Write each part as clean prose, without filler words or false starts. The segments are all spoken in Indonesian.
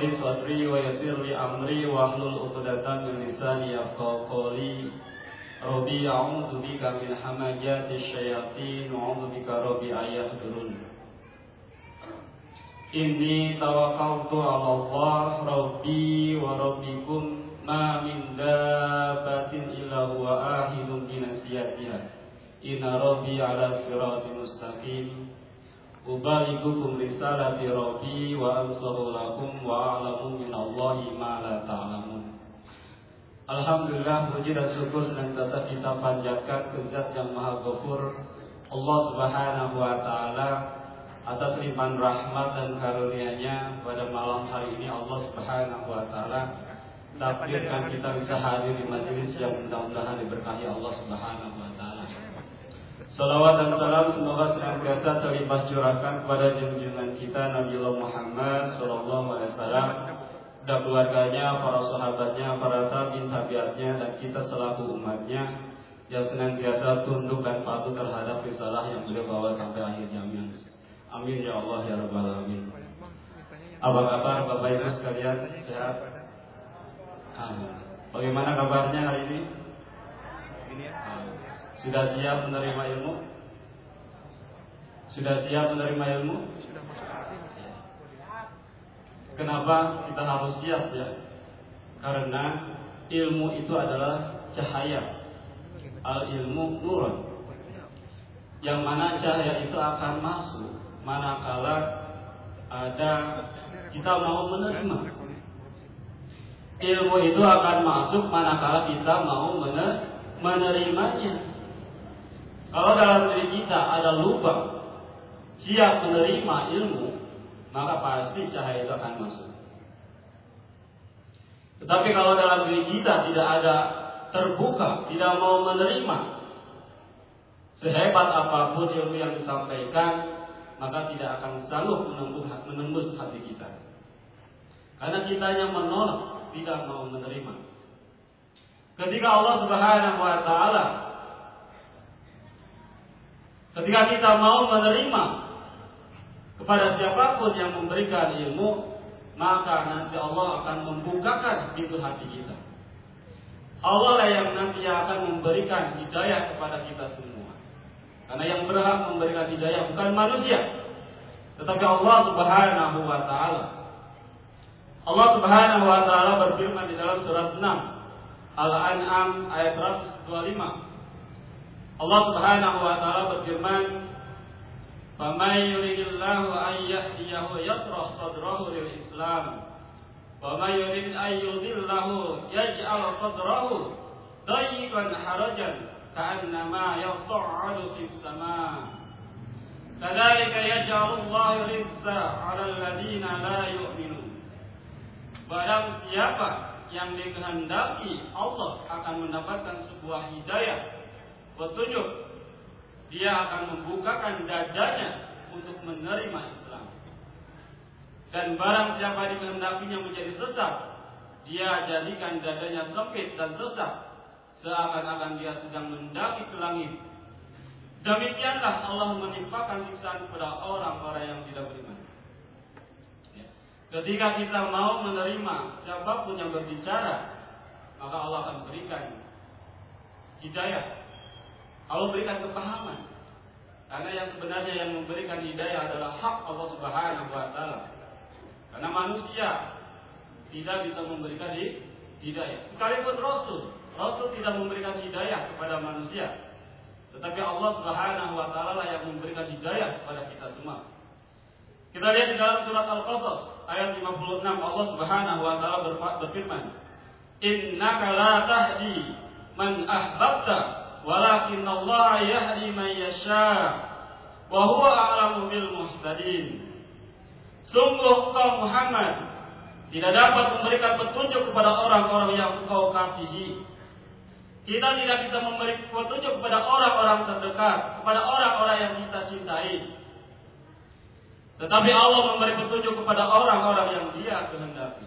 li sadri wa yassir li amri wahlul 'uqdatam min lisani yafqahu qawli. Rabbi a'udzu bika min hamazati syayatin wa a'udzu bika rabbi ayahdurun. Inni tawakkaltu 'ala Allah rabbi wa rabbikum ma min dabbatin illa huwa ahidun bi nasiyatiha. Inna rabbi 'ala siratin mustaqim. Ubaligukum risalati rabbi wa ansahu lakum wa a'lamu minallahi ma la ta'lamun. Alhamdulillah, puji dan syukur senantiasa kita panjatkan ke Zat yang Maha Ghafur, Allah Subhanahu wa taala, atas limpahan rahmat dan karunia-Nya. Pada malam hari ini Allah Subhanahu wa taala takdirkan kita bisa hadir di majelis yang mudah-mudahan diberkahi Allah Subhanahu wa taala. Salawat dan salam semoga senantiasa terlimpah curahkan kepada junjungan kita Nabiullah Muhammad sallallahu alaihi wasallam dan keluarganya, para sahabatnya, para tabi'in-tabi'atnya, dan kita selaku umatnya yang senantiasa tunduk dan patuh terhadap risalah yang beliau bawa sampai akhir zaman. Amin ya Allah ya rabbal alamin. Apa kabar Bapak Ibu sekalian? Sehat? Bagaimana kabarnya hari ini? Sudah siap menerima ilmu? Sudah siap menerima ilmu? Kenapa kita harus siap ya? Karena ilmu itu adalah cahaya. Al-ilmu nurun. Yang mana cahaya itu akan masuk manakala kita mau menerima. Ilmu itu akan masuk manakala kita mau menerimanya. Kalau dalam diri kita ada lubang siap menerima ilmu, maka pasti cahaya itu akan masuk. Tetapi kalau dalam diri kita tidak ada terbuka, tidak mau menerima, sehebat apapun ilmu yang disampaikan, maka tidak akan sanggup menembus hati kita. Karena kitanya menolak, tidak mau menerima. Ketika Allah Subhanahu wa taala, ketika kita mau menerima kepada siapapun yang memberikan ilmu, maka nanti Allah akan membukakan pintu hati kita. Allah lah yang nanti akan memberikan hidayah kepada kita semua. Karena yang berhak memberikan hidayah bukan manusia, tetapi Allah Subhanahu wa taala. Allah Subhanahu wa taala berfirman di dalam surat 6 Al-An'am ayat 125. Allah Subhanahu wa taala berfirman, "Faman yuridillahu an yahdiyahu yashrah sadrahu lil Islam, wa man yurid an yudhillahu yaj'al sadrahu dayyqan harajan ka'annama yas'adu fis sama'. Kadzalika yaj'alu Allahu rizqa 'alal ladzina la yu'minun." Barang siapa yang dikehendaki Allah akan mendapatkan sebuah hidayah, petunjuk, dia akan membukakan dadanya untuk menerima Islam. Dan barang siapa dikehendakinya menjadi sesat, dia jadikan dadanya sempit dan sesat, seakan-akan dia sedang mendaki ke langit. Demikianlah Allah menimpakan siksaan kepada orang-orang yang tidak beriman. Ketika kita mau menerima siapapun yang berbicara, maka Allah akan berikan hidayah. Allah berikan kepahaman. Karena yang sebenarnya yang memberikan hidayah adalah hak Allah Subhanahu wa taala. Karena manusia tidak bisa memberikan hidayah. Sekalipun Rasul tidak memberikan hidayah kepada manusia. Tetapi Allah Subhanahu wa taala lah yang memberikan hidayah kepada kita semua. Kita lihat di dalam surat Al-Qasas ayat 56, Allah Subhanahu wa taala berfirman, "Innaka la tahdi man ahbabta, walakin Allah yahdi man yasha, wa huwa a'lamu bil muhtadin." Sungguh kau Muhammad tidak dapat memberikan petunjuk kepada orang-orang yang engkau kasihi. Kita tidak bisa memberi petunjuk kepada orang-orang terdekat, kepada orang-orang yang kita cintai. Tetapi Allah memberi petunjuk kepada orang-orang yang Dia kehendaki.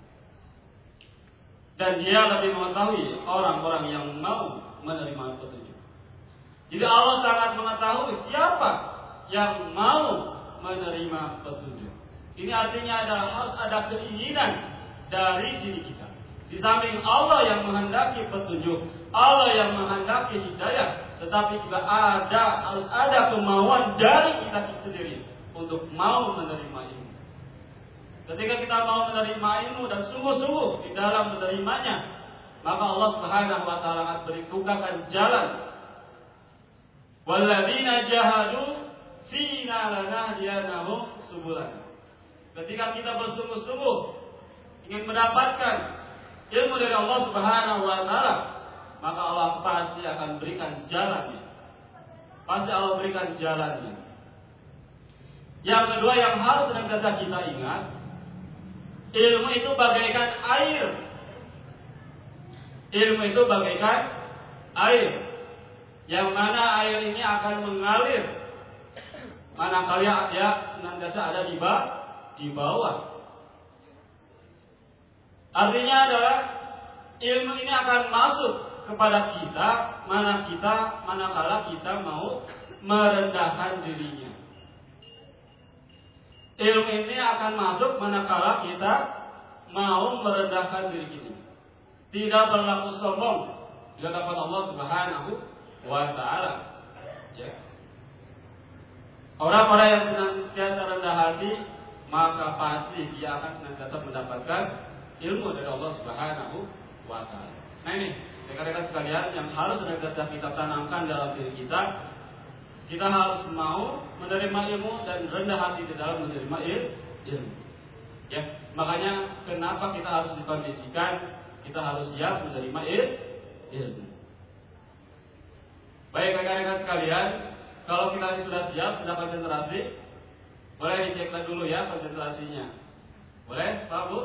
Dan Dia lebih mengetahui orang-orang yang mau menerima petunjuk. Jadi Allah sangat mengetahui siapa yang mau menerima petunjuk. Ini artinya adalah harus ada keinginan dari diri kita. Di samping Allah yang menghendaki petunjuk, Allah yang menghendaki hidayah, tetapi juga harus ada kemauan dari kita sendiri untuk mau menerima ilmu. Ketika kita mau menerima ilmu dan sungguh-sungguh di dalam menerimanya, maka Allah Subhanahu wa taala akan bukakan jalan. Walladzina jahadu fina lanahdiyanahum subulana. Ketika kita bersungguh-sungguh ingin mendapatkan ilmu dari Allah Subhanahu wa taala, maka Allah pasti akan berikan jalannya. Pasti Allah berikan jalannya. Yang kedua yang harus senantiasa kita ingat, ilmu itu bagaikan air. Ilmu itu bagaikan air, yang mana air ini akan mengalir manakala dia senantiasa ada di bawah. Artinya adalah ilmu ini akan masuk kepada kita manakala kita mau merendahkan dirinya. Ilmu ini akan masuk manakala kita mau merendahkan diri kita. Tidak berlaku sombong di hadapan Allah Subhanahu wa taala. Ya. Orang-orang yang senantiasa rendah hati, maka pasti dia akan senantiasa mendapatkan ilmu dari Allah Subhanahu wa taala. Nah ini, rekan-rekan sekalian yang harus senantiasa kita tanamkan dalam diri kita. Kita harus mau menerima ilmu dan rendah hati di dalam menerima ilmu. Ya, makanya kenapa kita harus dikondisikan, kita harus siap menerima ilmu. Baik rekan-rekan sekalian, kalau kita sudah siap, sudah konsentrasi, boleh dicek dulu ya konsentrasinya. Boleh, Pak Bu?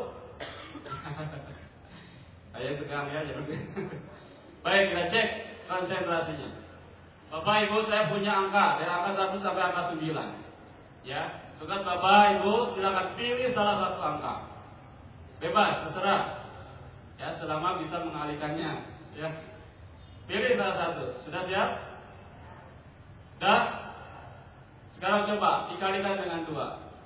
Ayo tegang ya, jangan. Baik, kita cek konsentrasinya. Bapak Ibu, saya punya angka dari angka 1 sampai angka 9. Ya, tugas Bapak Ibu silakan pilih salah satu angka. Bebas, terserah. Ya, selama bisa mengalihkannya. Ya, pilih salah satu. Sudah siap? Sudah? Sekarang coba dikalikan dengan 2.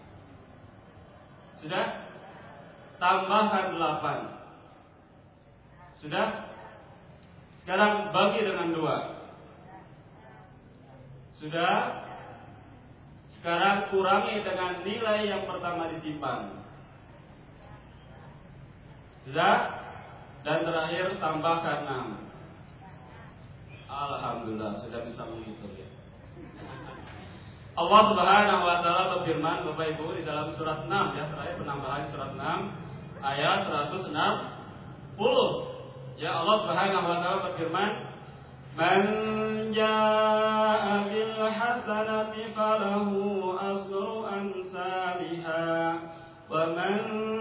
Sudah? Tambahkan 8. Sudah? Sekarang bagi dengan 2. Sudah? Sekarang kurangi dengan nilai yang pertama disimpan. Sudah? Dan terakhir tambahkan 6. Alhamdulillah sudah bisa menghitung ya. Allah Subhanahu wa taala berfirman Bapak Ibu di dalam surat 6 ya, terakhir penambahan surat 6 ayat 160. Ya, Allah Subhanahu wa taala berfirman, "Man jaa'a bil hasanati falahu asru amsalha wa man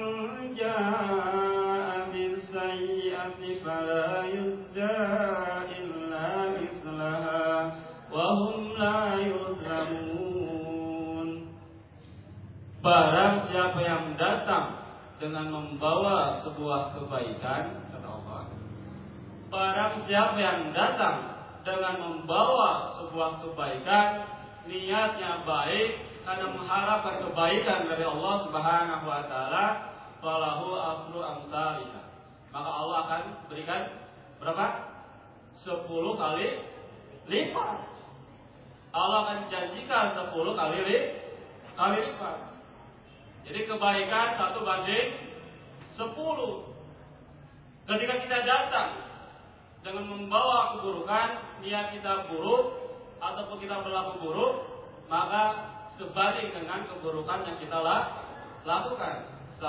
jaa'a bis sayyi'ati fala yujza illa mislaha wa hum la yuzlamun." Barang siapa yang datang dengan membawa sebuah kebaikan, kata Allah, barang siapa yang datang dengan membawa sebuah kebaikan, niatnya baik karena mengharapkan kebaikan dari Allah Subhanahu wa taala, falahu asru amsalha. Maka Allah akan berikan berapa? 10 kali lipat. Allah akan janjikan 10 kali lipat. Jadi kebaikan 1:10. Ketika kita datang dengan membawa keburukan, niat kita buruk ataupun kita berlaku buruk, maka sebanding dengan keburukan yang kita lakukan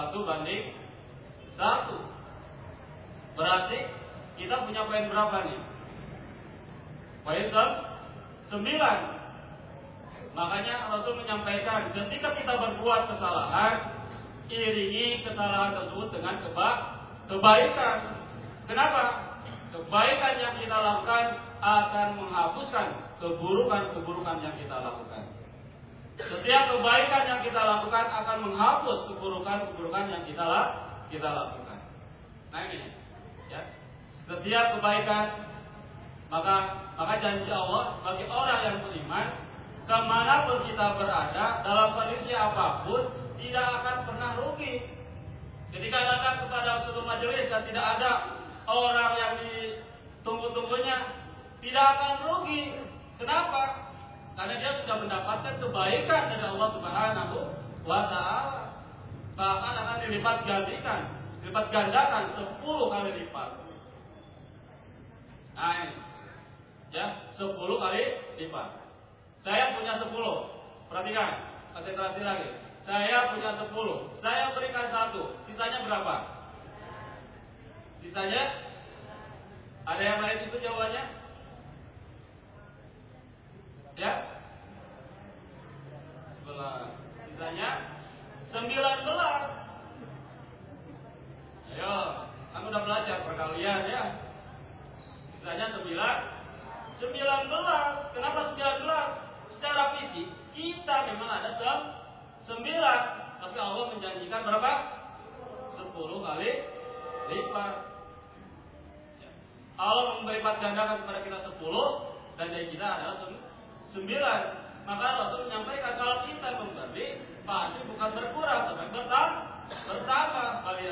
1:1. Berarti kita punya poin berapa nih? Poin 9. Makanya Rasul menyampaikan, ketika kita berbuat kesalahan, iringi kesalahan tersebut dengan kebaikan. Kenapa? Kebaikan yang kita lakukan akan menghapuskan keburukan-keburukan yang kita lakukan. Setiap kebaikan yang kita lakukan akan menghapus keburukan-keburukan yang kita lakukan. Nah ini, ya. Setiap kebaikan, maka janji Allah bagi orang yang beriman, kemanapun kita berada, dalam kondisi apapun, tidak akan pernah rugi. Ketika datang kepada suatu majelis dan tidak ada orang yang ditunggu-tunggunya, tidak akan rugi. Kenapa? Karena dia sudah mendapatkan kebaikan dari Allah Subhanahu wa Ta'ala. Bahkan akan dilipat gandakan 10 kali lipat. Nice. Ya, 10 kali lipat. Saya punya 10. Perhatikan, konsentrasi lagi. Saya punya 10. Saya berikan 1. Sisanya berapa? Sisanya? Ada yang lain itu jawabannya? Ya? 11. Sisanya 19. Ayo, kamu udah belajar perkalian ya. Sisanya 19. Kenapa 19? Secara fisik kita memang ada 9, tapi Allah menjanjikan berapa? 10 kali lipat. Allah melipat gandakan kepada kita 10 dan dari kita adalah 9. Maka Rasul menyampaikan kalau kita memberi pasti bukan berkurang, tapi bertambah.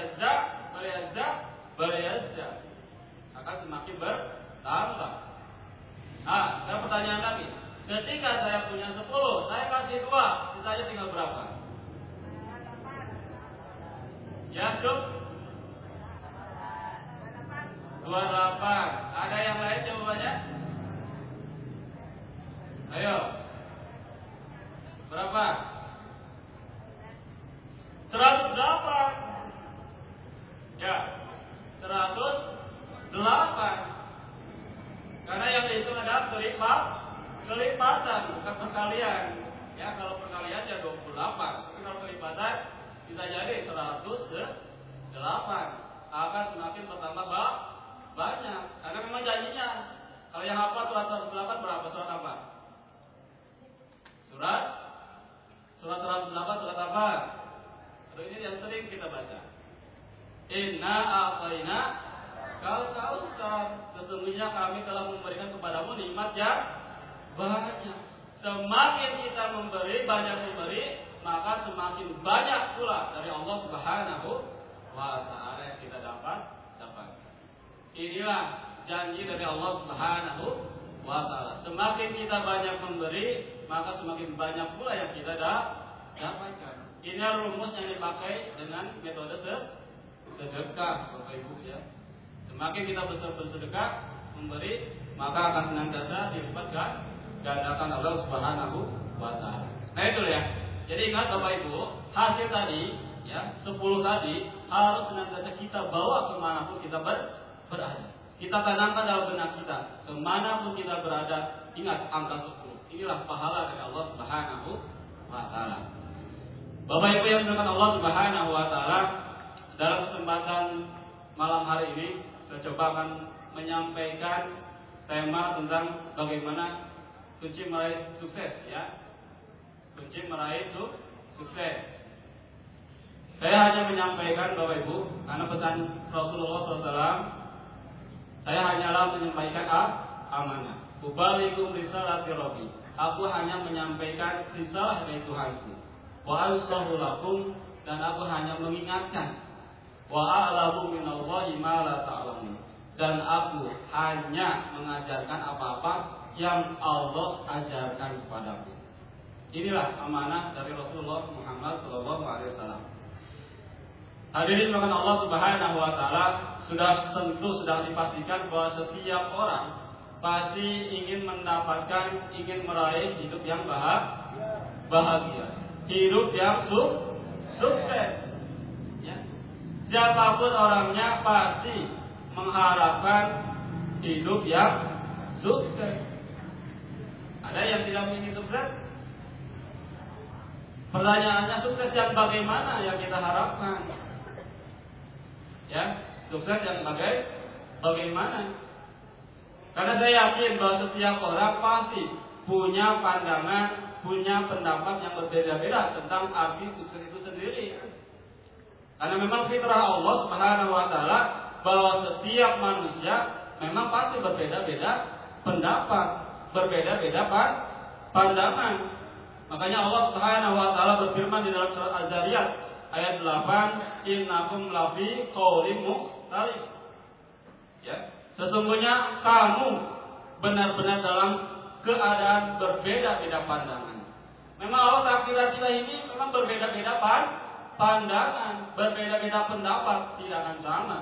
Baliyazza akan semakin bertambah. Ada pertanyaan lagi. Ketika saya punya 10, saya kasih 2, sisanya tinggal berapa? Ya, Cuk? 28. Ada yang lain jawabannya? Ayo. Berapa? 108. Ya, 108. Karena yang dihitung adalah kelipatan, bukan perkalian. Ya, kalau perkalian ya 28. Tapi kalau kelipatan bisa jadi 108. Akan semakin bertambah banyak. Karena memang janjinya. Kalau yang hafal surat 108 berapa? Surat apa? Surat 108 surat apa? Ini yang sering kita baca. Inna a'tayna kal kautsar. Sesungguhnya kami telah memberikan kepadamu nikmat yang banyak. Semakin kita banyak memberi, maka semakin banyak pula dari Allah Subhanahu wa Ta'ala yang kita dapatkan. Inilah janji dari Allah Subhanahu wa Ta'ala. Semakin kita banyak memberi, maka semakin banyak pula yang kita dapatkan. Ini rumus yang dipakai dengan metode sedekah, Bapak Ibu ya. Semakin kita bersedekah, memberi, maka akan senantiasa dilipat gandakan Allah Subhanahu wa Ta'ala. Nah itu ya. Jadi ingat Bapak Ibu, hasil tadi ya 10 tadi harus senantiasa kita bawa kemanapun kita berada. Kita tanamkan dalam benak kita, kemanapun kita berada, ingat angka 10. Inilah pahala dari Allah Subhanahu wa Ta'ala. Bapak Ibu yang dimuliakan Allah Subhanahu wa Ta'ala, dalam kesempatan malam hari ini saya coba akan menyampaikan tema tentang bagaimana kunci meraih sukses ya. Kunci meraih sukses. Saya hanya menyampaikan Bapak Ibu, karena pesan Rasulullah SAW, saya hanyalah menyampaikan amanah. Ubalikum risalati Rabbi. Aku hanya menyampaikan risalah dari Tuhanku. Wa ansahu lakum, dan aku hanya mengingatkan. Wa a'lamu minallahi ma la ta'lamun, dan aku hanya mengajarkan apa-apa yang Allah ajarkan kepadaku. Inilah amanah dari Rasulullah Muhammad SAW. Hadirin dengan Allah Subhanahu wa Ta'ala, sudah dipastikan bahwa setiap orang pasti ingin mendapatkan, ingin meraih hidup yang bahagia, hidup yang sukses. Ya. Siapapun orangnya pasti mengharapkan hidup yang sukses. Ada yang tidak ingin sukses? Pertanyaannya, sukses yang bagaimana yang kita harapkan? Ya, sukses yang bagaimana? Karena saya yakin bahwa setiap orang pasti punya pandangan, punya pendapat yang berbeda-beda tentang arti sukses itu sendiri. Karena memang fitrah Allah Subhanahu wa Ta'ala bahwa setiap manusia memang pasti berbeda-beda pendapat, berbeda-beda pandangan. Makanya Allah Subhanahu wa taala berfirman di dalam surat Az-Zariyat ayat 8, innakum lafi qaulin mukhtalif. Ya, sesungguhnya kamu benar-benar dalam keadaan berbeda-beda pandangan. Memang Allah takdir kita ini memang berbeda-beda pandangan, berbeda-beda pendapat, tidak akan sama.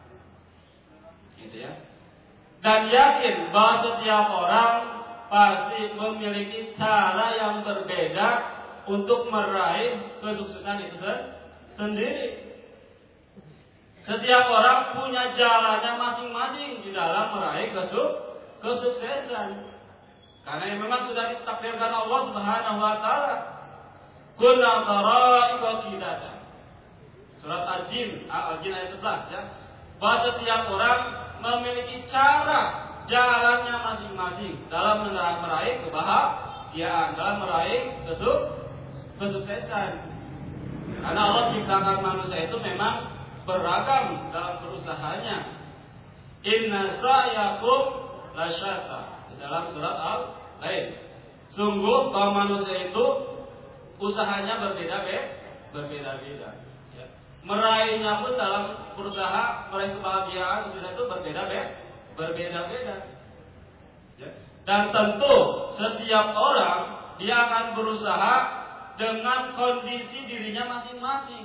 Gitu ya. Dan yakin bahwa setiap orang pasti memiliki cara yang berbeda untuk meraih kesuksesan itu sendiri. Setiap orang punya jalannya masing-masing di dalam meraih kesuksesan. Karena yang memang sudah ditakdirkan Allah Subhanahu wa taala. Kunna tara'iqa qidada. Surat Al-Jin ayat 11 ya. Bahwa setiap orang memiliki cara jalannya masing-masing dalam meraih kebahagiaan, dalam meraih kesuksesan. Karena Allah ciptakan manusia itu memang beragam dalam berusahanya. Inna sa'yakum lasyatta. Di dalam surat Al-Lail. Sungguh kaum manusia itu usahanya berbeda-beda. Ya. Meraihnya pun dalam berusaha meraih kebahagiaan itu berbeda-beda. Ya. Dan tentu setiap orang dia akan berusaha dengan kondisi dirinya masing-masing.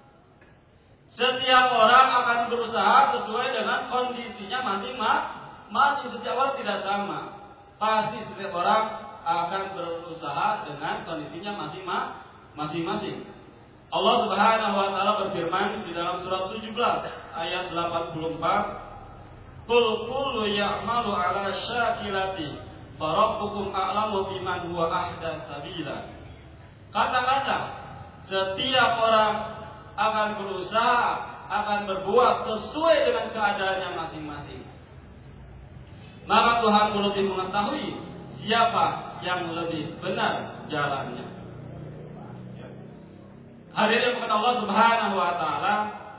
Setiap orang akan berusaha sesuai dengan kondisinya masing-masing. Setiap orang tidak sama. Pasti setiap orang akan berusaha dengan kondisinya masing-masing. Allah Subhanahu wa taala berfirman di dalam surat 17 ayat 84, "Qul kullu ya'malu 'ala syakilati, fa rabbukum a'lamu biman huwa ahda sabila." Kata-kata setiap orang akan berusaha, akan berbuat sesuai dengan keadaannya masing-masing. Maka Tuhan lebih mengetahui siapa yang lebih benar jalannya. Hadirin kepada Allah Subhanahu wa taala,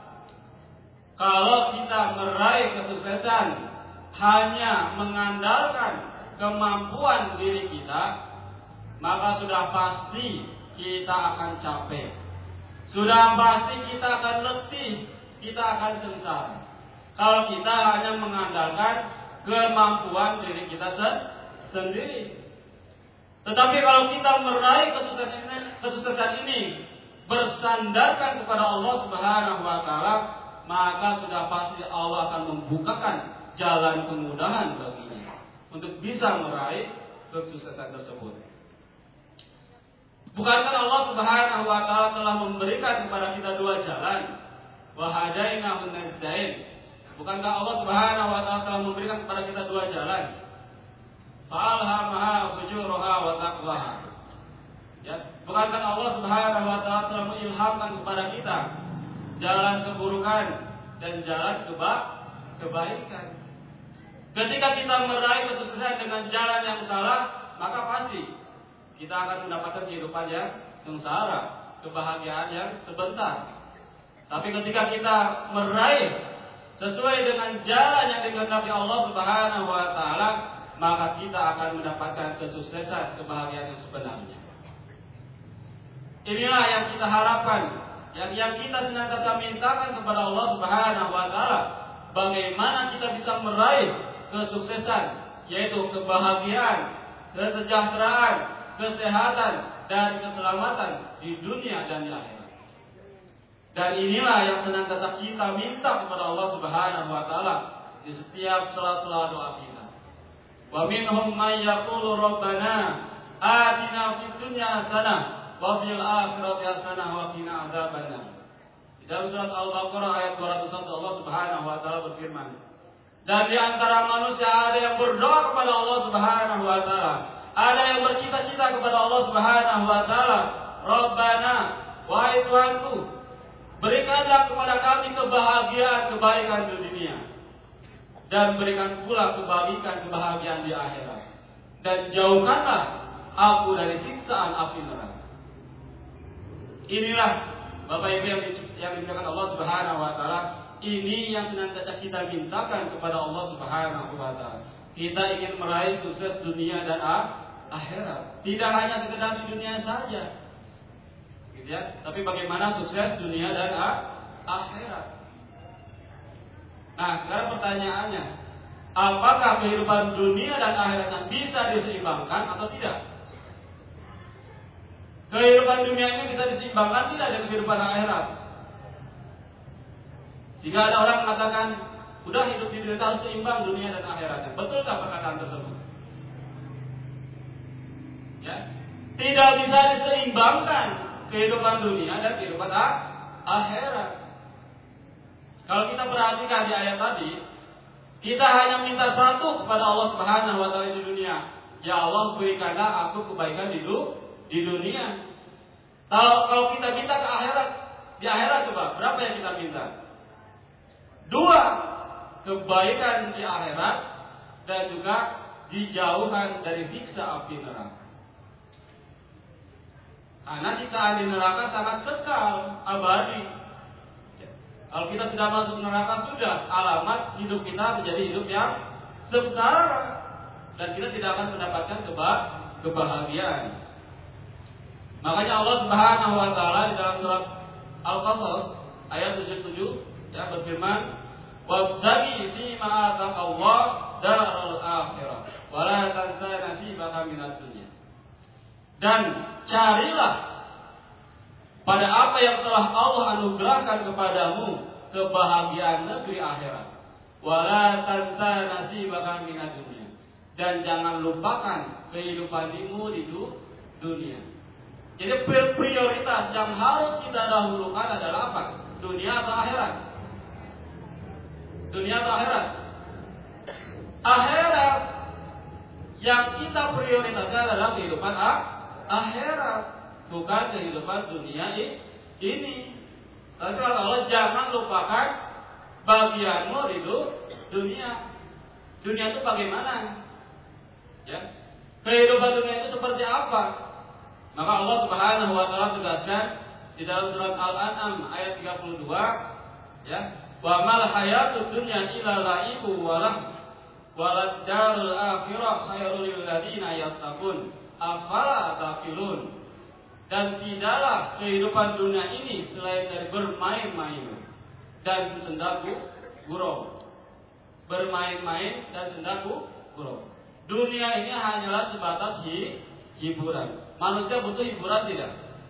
kalau kita meraih kesuksesan hanya mengandalkan kemampuan diri kita, maka sudah pasti kita akan capek. Sudah pasti kita akan letih, kita akan sengsara. Kalau kita hanya mengandalkan kemampuan diri kita sendiri. Tetapi kalau kita meraih kesuksesan ini bersandarkan kepada Allah Subhanahu wa taala, maka sudah pasti Allah akan membukakan jalan kemudahan baginya untuk bisa meraih kesuksesan tersebut. Bukankah Allah Subhanahu wa taala telah memberikan kepada kita dua jalan? Wa hadainahu najdain. Bukankah Allah Subhanahu wa taala telah memberikan kepada kita dua jalan? Fa'alhamaha fujuraha wa taqwaha. Ya, bukankah Allah Subhanahu wa taala telah mengilhamkan kepada kita jalan keburukan dan jalan kebaikan? Ketika kita meraih kesuksesan dengan jalan yang salah, maka pasti kita akan mendapatkan kehidupan yang sengsara, kebahagiaan yang sebentar. Tapi ketika kita meraih sesuai dengan jalan yang dikehendaki Allah Subhanahu wa taala, maka kita akan mendapatkan kesuksesan, kebahagiaan yang sebenarnya. Inilah yang kita harapkan, yang kita senantiasa mintakan kepada Allah Subhanahu wa taala, bagaimana kita bisa meraih kesuksesan, yaitu kebahagiaan, kesejahteraan, kesehatan dan keselamatan di dunia dan di akhirat. Dan inilah yang senantiasa kita minta kepada Allah Subhanahu wa taala di setiap sela-sela doa kita. Wa minhum may yaqulu rabbana atina fid dunya hasanah wa fil akhirati hasanah wa qina adzabannar. Di dalam surat Al-Baqarah ayat 201 Allah Subhanahu wa taala berfirman, dan di antara manusia ada yang berdoa kepada Allah Subhanahu wa taala, ada yang bercita-cita kepada Allah Subhanahu wa taala, Rabbana, wahai Tuhanku, berikanlah kepada kami kebahagiaan, kebaikan di dunia, dan berikan pula kebahagiaan di akhirat, dan jauhkanlah aku dari siksaan api neraka. Inilah Bapak Ibu yang dimuliakan Allah Subhanahu wa taala, ini yang senantiasa kita mintakan kepada Allah Subhanahu wa taala. Kita ingin meraih sukses dunia dan akhirat. Tidak hanya sekedar di dunia saja, gitu ya. Tapi bagaimana sukses dunia dan akhirat. Nah, sekarang pertanyaannya, apakah kehidupan dunia dan akhiratnya bisa diseimbangkan atau tidak? Kehidupan dunia ini bisa diseimbangkan tidak dengan kehidupan akhirat? Jika ada orang mengatakan, udah hidup di dunia harus seimbang dunia dan akhiratnya. Betulkah perkataan tersebut? Ya, tidak bisa diseimbangkan kehidupan dunia dan kehidupan akhirat. Kalau kita perhatikan di ayat tadi, kita hanya minta satu kepada Allah Subhanahu wa taala di dunia. Ya Allah, berikanlah aku kebaikan di dunia. Kalau kita minta ke akhirat, di akhirat coba berapa yang kita minta? 2, kebaikan di akhirat dan juga dijauhkan dari siksa api neraka. Karena siksa di neraka sangat kekal, abadi. Kalau kita sudah masuk neraka, sudah alamat hidup kita menjadi hidup yang sengsara dan kita tidak akan mendapatkan kebahagiaan. Makanya Allah Subhanahu wa taala di dalam surat Al-Qasas ayat 77 ya berfirman, "Wabtaghi fi ma ataka Allah darul akhirah, wa la tansa nasibaka minad dunya." Dan carilah pada apa yang telah Allah anugerahkan kepadamu kebahagiaan negeri akhirat. Wala tansa nasibaka minad dunya. Dan jangan lupakan kehidupanmu di dunia. Jadi prioritas yang harus kita dahulukan adalah apa? Dunia atau akhirat? Dunia atau akhirat? Akhirat. Yang kita prioritaskan adalah kehidupan akhirat, bukan kehidupan dunia ini. Tapi Allah jangan lupakan bagianmu di dunia. Dunia itu bagaimana? Ya. Kehidupan dunia itu seperti apa? Maka Allah Subhanahu wa taala tegaskan di dalam surat Al-An'am ayat 32, ya, wa mal hayatud dunya illa la'ibu wa lahu walad darul akhirah khairul lil ladzina yattaqun afala taqilun. Dan tidaklah kehidupan dunia ini selain dari bermain-main dan sendaku gurau. Bermain-main dan sendaku gurau. Dunia ini hanyalah sebatas hiburan. Manusia butuh hiburan tidak?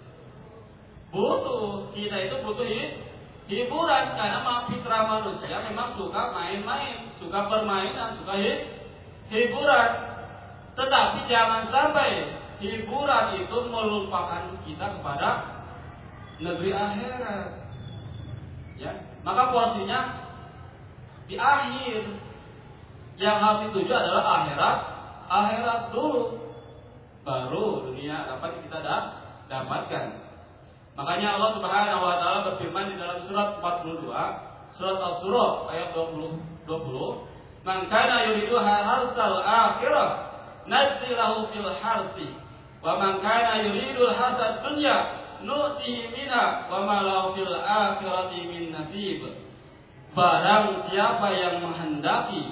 Butuh. Kita itu butuh hiburan karena fitrah manusia memang suka main-main, suka permainan, suka hiburan. Tetapi jangan sampai hiburan itu melupakan kita kepada negeri akhirat. Ya, maka porsinya di akhir. Yang harus dituju adalah akhirat dulu. Baru dunia dapat kita dapatkan. Makanya Allah Subhanahu wa taala berfirman di dalam surat 42, surat Asy-Syura ayat 20, "Man kana yuridu harsal akhirah, nadzilahu fil harsi, wa man kana yuridu harsad dunya, nu'tihi minha wa ma lahu fil akhirati min nasib." Barang siapa yang menghendaki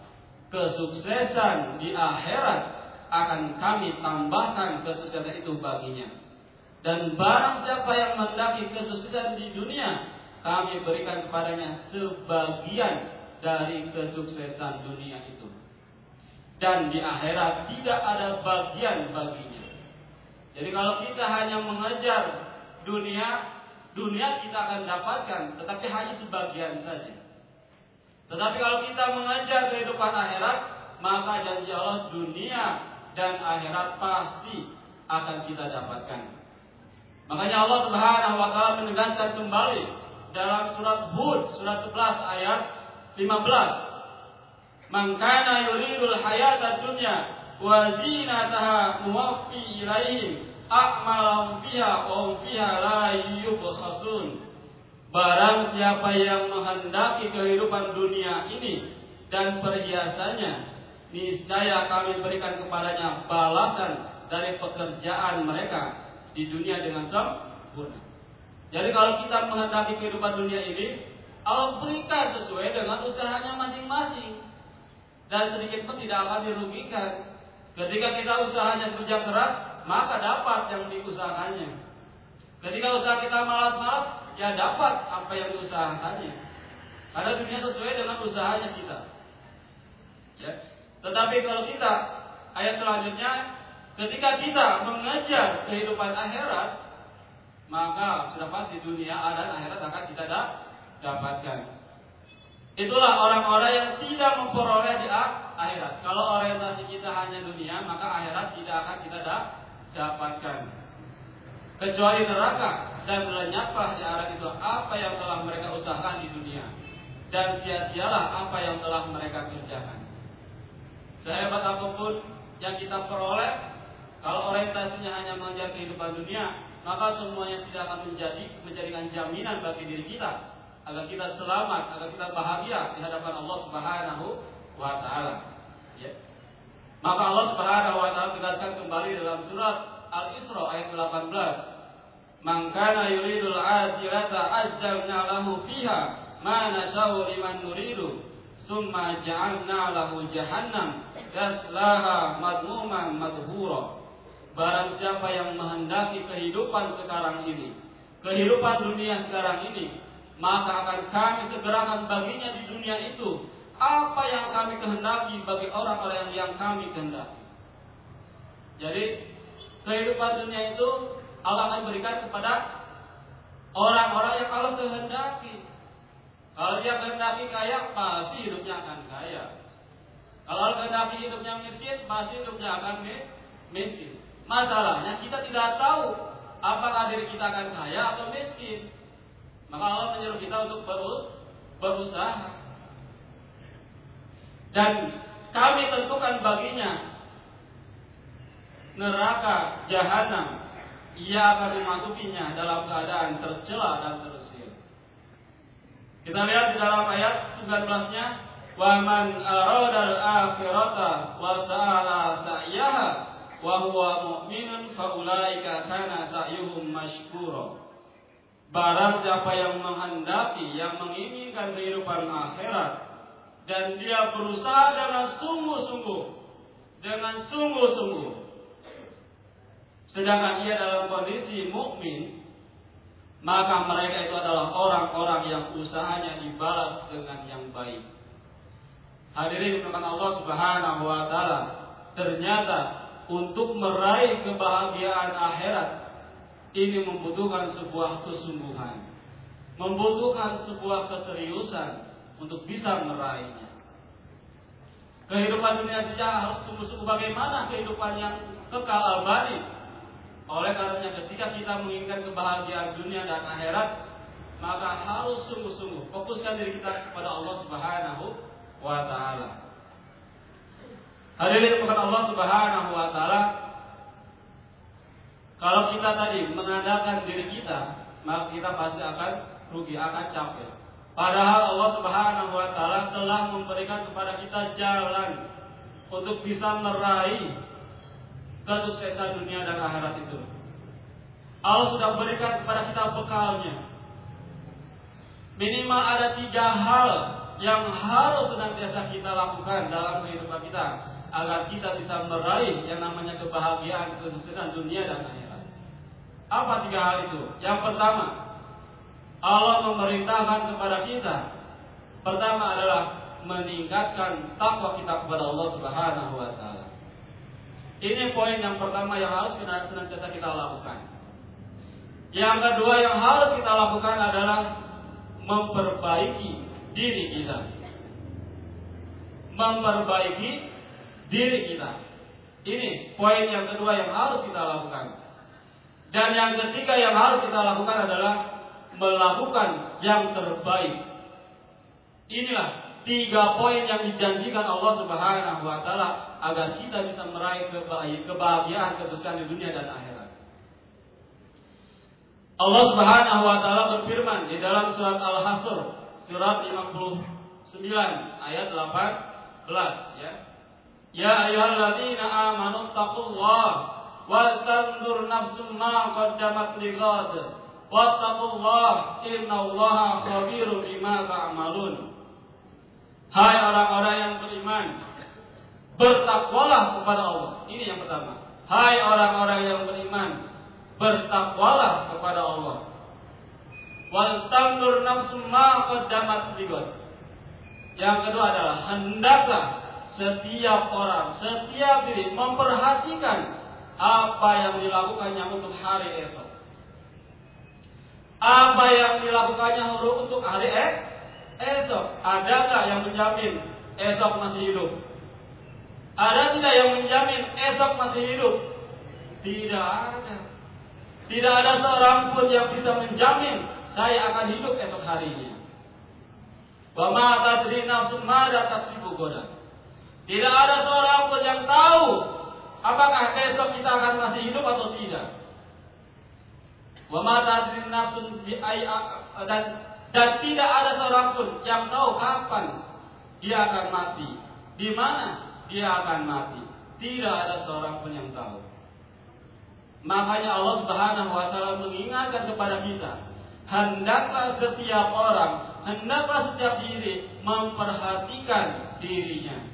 kesuksesan di akhirat, akan kami tambahkan kesuksesan itu baginya. Dan barang siapa yang menghendaki kesuksesan di dunia, kami berikan kepadanya sebagian dari kesuksesan dunia itu. Dan di akhirat tidak ada bagian baginya. Jadi kalau kita hanya mengejar dunia kita akan dapatkan, tetapi hanya sebagian saja. Tetapi kalau kita mengejar kehidupan akhirat, maka janji Allah dunia dan akhirat pasti akan kita dapatkan. Makanya Allah Subhanahu wa taala menegaskan kembali dalam surat Hud surat 11 ayat 15. Man kana yuridul hayata dunya wa zinataha nuwaffi ilaihim a'malahum fiha wa hum fiha la yubkhasun. Barang siapa yang menghendaki kehidupan dunia ini dan perhiasannya, niscaya kami berikan kepadanya balasan dari pekerjaan mereka di dunia dengan sempurna. Jadi kalau kita menghendaki kehidupan dunia ini, Allah berikan sesuai dengan usahanya masing-masing, dan sedikit pun tidak akan dirugikan. Ketika kita usahanya kerja keras, maka dapat yang diusahakannya. Ketika usaha kita malas-malas, ya dapat apa yang diusahakannya. Karena dunia sesuai dengan usahanya kita. Ya. Tetapi kalau kita, ayat selanjutnya, ketika kita mengejar kehidupan akhirat, maka sudah pasti dunia dan akhirat akan kita dapatkan. Itulah orang-orang yang tidak memperoleh di akhirat. Kalau orientasi kita hanya dunia, maka akhirat tidak akan kita dapatkan. Kecuali neraka, dan lenyaplah di akhirat itu apa yang telah mereka usahakan di dunia, dan sia-sialah apa yang telah mereka kerjakan. Sehebat apapun yang kita peroleh, kalau orientasinya hanya mengejar kehidupan dunia, maka semuanya tidak akan menjadikan jaminan bagi diri kita agar kita selamat, agar kita bahagia di hadapan Allah Subhanahu wa taala. Ya. Maka Allah Subhanahu wa taala tegaskan kembali dalam surat Al-Isra ayat 18. Man kana yuridul ajilata ajjalna lahu fiha ma nashau liman nuridu summa ja'alna lahu jahannam yaslaha madmuman madhura. Barang siapa yang menghendaki kehidupan sekarang ini, kehidupan dunia sekarang ini, maka akan kami segerakan baginya di dunia itu apa yang kami kehendaki bagi orang-orang yang kami kehendaki. Jadi kehidupan dunia itu Allah akan berikan kepada orang-orang yang Allah kehendaki. Kalau dia kehendaki kaya, pasti hidupnya akan kaya. Kalau kehendaki hidupnya miskin, pasti hidupnya akan miskin. Masalahnya kita tidak tahu apakah diri kita akan kaya atau miskin. Maka Allah menyuruh kita untuk berusaha. Dan kami tentukan baginya neraka jahanam. Ia akan memasukinya dalam keadaan tercela dan terusir. Kita lihat di dalam ayat 19-nya, wa man aradal akhirata wa sa'ala sa'yaha wa huwa mu'minun fa ulaika kana sa'yuhum mashkura. Barang siapa yang menghendaki, yang menginginkan kehidupan akhirat, dan dia berusaha dengan sungguh-sungguh, sedangkan ia dalam kondisi mukmin, maka mereka itu adalah orang-orang yang usahanya dibalas dengan yang baik. Hadirin firman Allah Subhanahu wa taala, ternyata untuk meraih kebahagiaan akhirat ini membutuhkan sebuah kesungguhan, membutuhkan sebuah keseriusan untuk bisa meraihnya. Kehidupan dunia saja harus sungguh-sungguh, bagaimana kehidupan yang kekal abadi. Oleh karenanya ketika kita menginginkan kebahagiaan dunia dan akhirat, maka harus sungguh-sungguh fokuskan diri kita kepada Allah Subhanahu wa taala. Hadirin bukan Allah Subhanahu wa taala, kalau kita tadi mengandalkan diri kita, maka kita pasti akan rugi, akan capek. Padahal Allah Subhanahu wa taala telah memberikan kepada kita jalan untuk bisa meraih kesuksesan dunia dan akhirat itu. Allah sudah berikan kepada kita bekalnya. Minimal ada 3 hal yang harus senantiasa kita lakukan dalam kehidupan kita agar kita bisa meraih yang namanya kebahagiaan, kesuksesan dunia dan akhirat. Apa 3 hal itu? Yang pertama, Allah memerintahkan kepada kita, pertama adalah meningkatkan takwa kita kepada Allah Subhanahu wa taala. Ini poin yang pertama yang harus senantiasa kita lakukan. Yang kedua yang harus kita lakukan adalah memperbaiki diri kita. Memperbaiki diri kita. Ini poin yang kedua yang harus kita lakukan. Dan yang ketiga yang harus kita lakukan adalah melakukan yang terbaik. Inilah 3 poin yang dijanjikan Allah Subhanahu wa taala agar kita bisa meraih kebahagiaan, kesuksesan di dunia dan akhirat. Allah Subhanahu wa taala berfirman di dalam surat Al-Hasr, surat 59 ayat 18, ya. Ya ayyuhalladzina amanu taqullaha wal tanzur nafsum ma qaddamat lighad wattaqullaha innallaha khabirun bima ta'malun. Hai orang-orang yang beriman, bertakwalah kepada Allah. Ini yang pertama. Hai orang-orang yang beriman, bertakwalah kepada Allah. Wal tanzur nafsum ma qaddamat lighad. Yang kedua adalah hendaklah setiap orang, setiap diri memperhatikan apa yang dilakukannya untuk hari esok. Apa yang dilakukannya untuk hari esok. Adakah yang menjamin esok masih hidup? Ada tidak yang menjamin esok masih hidup? Tidak ada. Tidak ada seorang pun yang bisa menjamin saya akan hidup esok harinya. Wa ma tadri nafsun madza taksibu ghadan. Tidak ada seorang pun yang tahu apakah besok kita akan masih hidup atau tidak. Wa ma tadri nafsun bi dan tidak ada seorang pun yang tahu kapan dia akan mati, di mana dia akan mati. Tidak ada seorang pun yang tahu. Makanya Allah Subhanahu wa taala mengingatkan kepada kita, hendaklah setiap orang, hendaklah setiap diri memperhatikan dirinya.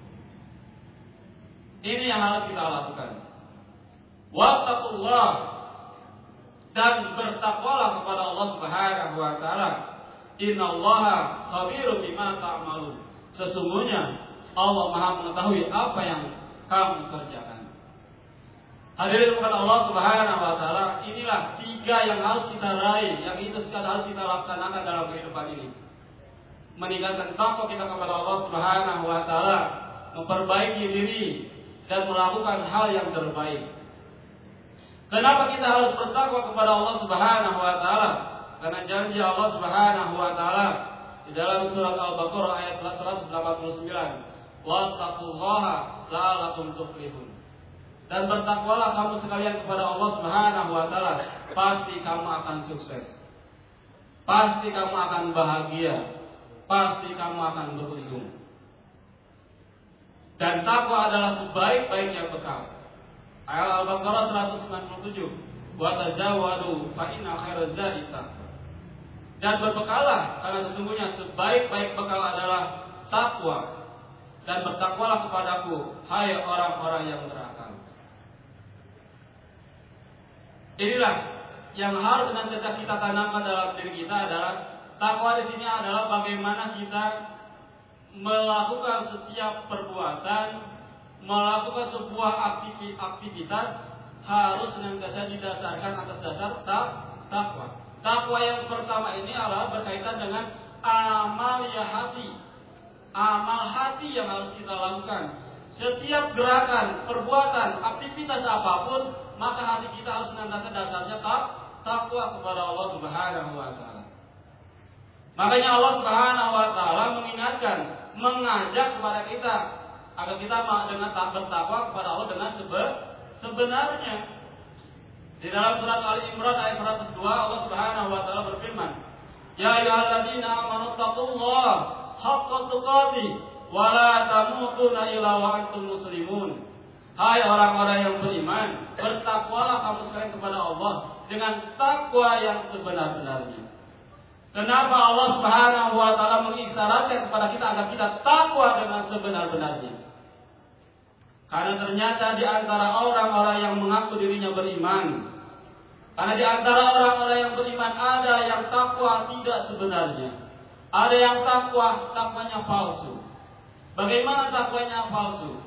Ini yang harus kita lakukan. Wattaqullah, dan bertakwalah kepada Allah Subhanahu wa taala. Innallaha khabirun bima ta'malun. Sesungguhnya Allah Maha mengetahui apa yang kamu kerjakan. Hadirin kepada Allah Subhanahu wa taala, inilah 3 yang harus kita raih, yang itu sekali harus kita laksanakan dalam kehidupan ini. Meningkatkan takwa kita kepada Allah Subhanahu wa taala, memperbaiki diri dan melakukan hal yang terbaik. Kenapa kita harus bertakwa kepada Allah Subhanahu wa taala? Karena janji Allah Subhanahu wa taala di dalam surat Al-Baqarah ayat 189, wattaqullaha la'allakum tuflihun. Dan bertakwalah kamu sekalian kepada Allah Subhanahu wa taala, pasti kamu akan sukses. Pasti kamu akan bahagia. Pasti kamu akan beruntung. Dan takwa adalah sebaik-baiknya bekal. Ayat Al-Baqarah 197, wa tajawadu fa inna khairaz zadi taqwa. Dan berbekalah, karena sesungguhnya sebaik-baik bekal adalah takwa. Dan bertakwalah kepadaku, hai orang-orang yang berakal. Inilah yang harus senantiasa kita tanamkan dalam diri kita adalah takwa. Di sini adalah bagaimana kita melakukan setiap perbuatan, melakukan sebuah aktivitas harus senantiasa didasarkan atas dasar takwa. Takwa yang pertama ini adalah berkaitan dengan amal hati. Amal hati yang harus kita lakukan. Setiap gerakan, perbuatan, aktivitas apapun, maka hati kita harus senantiasa dasarnya takwa kepada Allah Subhanahu wa taala. Makanya Allah Subhanahu wa taala mengingatkan, mengajak kepada kita agar kita dengan bertakwa kepada Allah dengan sebenarnya. Di dalam surat Ali Imran ayat 102 Allah Subhanahu wa taala berfirman, ya ayyuhalladzina amanu taqullaha haqqa tuqatih wa la tamutunna illa wa antum muslimun. Hai orang-orang yang beriman, bertakwalah kamu sekalian kepada Allah dengan takwa yang sebenar-benarnya. Kenapa Allah Subhanahu wa taala mengisyaratkan kepada kita agar kita takwa dengan sebenar-benarnya? Karena ternyata di antara orang-orang yang mengaku dirinya beriman, karena di antara orang-orang yang beriman ada yang takwa tidak sebenarnya. Ada yang takwanya palsu. Bagaimana takwanya palsu?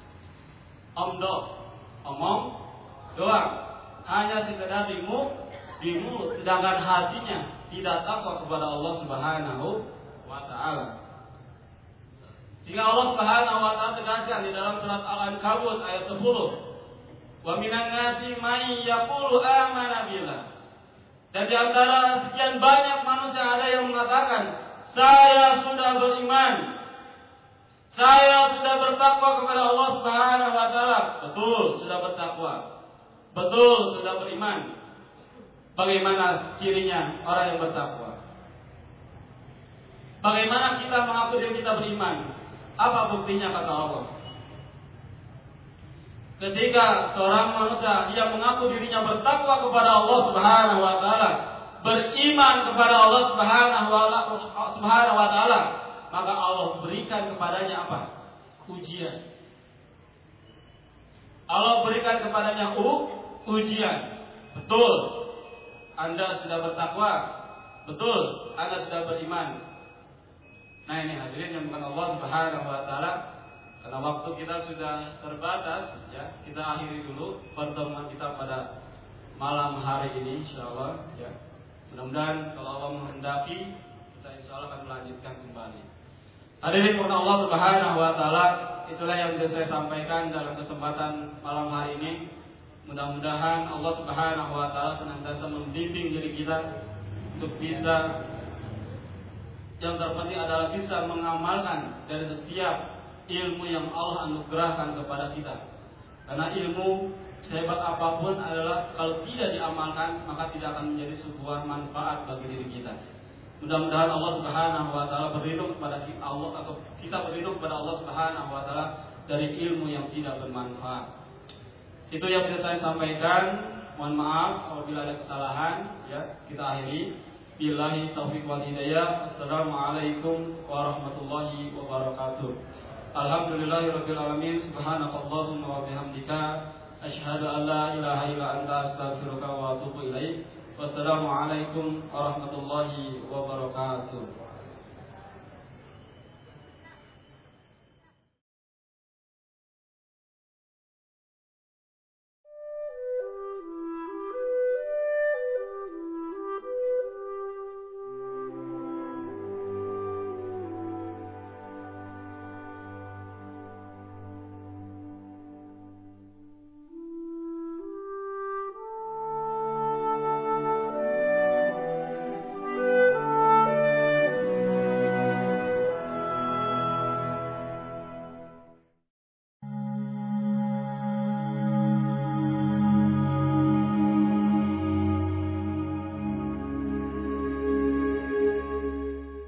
Omong doang, hanya sekedar di mulut, sedangkan hatinya tidak takwa kepada Allah Subhanahu wa taala. Sehingga Allah Subhanahu wa taala tegaskan di dalam surat Al-Ankabut ayat 10, wa minan nasi may yaqulu amana billah. Dan di antara sekian banyak manusia ada yang mengatakan, saya sudah beriman, saya sudah bertakwa kepada Allah Subhanahu wa taala. Betul, sudah bertakwa. Betul, sudah beriman. Bagaimana cirinya orang yang bertakwa? Bagaimana kita mengaku diri kita beriman? Apa buktinya kata Allah? Ketika seorang manusia dia mengaku dirinya bertakwa kepada Allah Subhanahu wa taala, beriman kepada Allah Subhanahu wa taala, maka Allah berikan kepadanya apa? Ujian. Allah berikan kepadanya ujian. Betul, Anda sudah bertakwa. Betul, Anda sudah beriman. Nah ini hadirin yang bukan Allah Subhanahu wa taala. Karena waktu kita sudah terbatas, ya, kita akhiri dulu pertemuan kita pada malam hari ini, insyaallah. Ya. Mudah-mudahan kalau Allah menghendaki, kita insyaallah akan melanjutkan kembali. Hadirin yang Allah Subhanahu wa taala, itulah yang bisa saya sampaikan dalam kesempatan malam hari ini. Mudah-mudahan Allah Subhanahu wa taala senantiasa membimbing diri kita untuk bisa, yang terpenting adalah bisa mengamalkan dari setiap ilmu yang Allah anugerahkan kepada kita. Karena ilmu sehebat apapun adalah kalau tidak diamalkan maka tidak akan menjadi sebuah manfaat bagi diri kita. Mudah-mudahan Allah Subhanahu wa taala berlindung kepada Allah, atau kita berlindung kepada Allah Subhanahu wa taala dari ilmu yang tidak bermanfaat. Itu yang bisa saya sampaikan. Mohon maaf apabila ada kesalahan, ya, kita akhiri. Billahi taufiq wal hidayah. Assalamualaikum warahmatullahi wabarakatuh. Alhamdulillahirabbil alamin. Subhanakallahumma wa bihamdika asyhadu an la ilaha illa anta astaghfiruka wa atubu ilaik. Wassalamualaikum warahmatullahi wabarakatuh.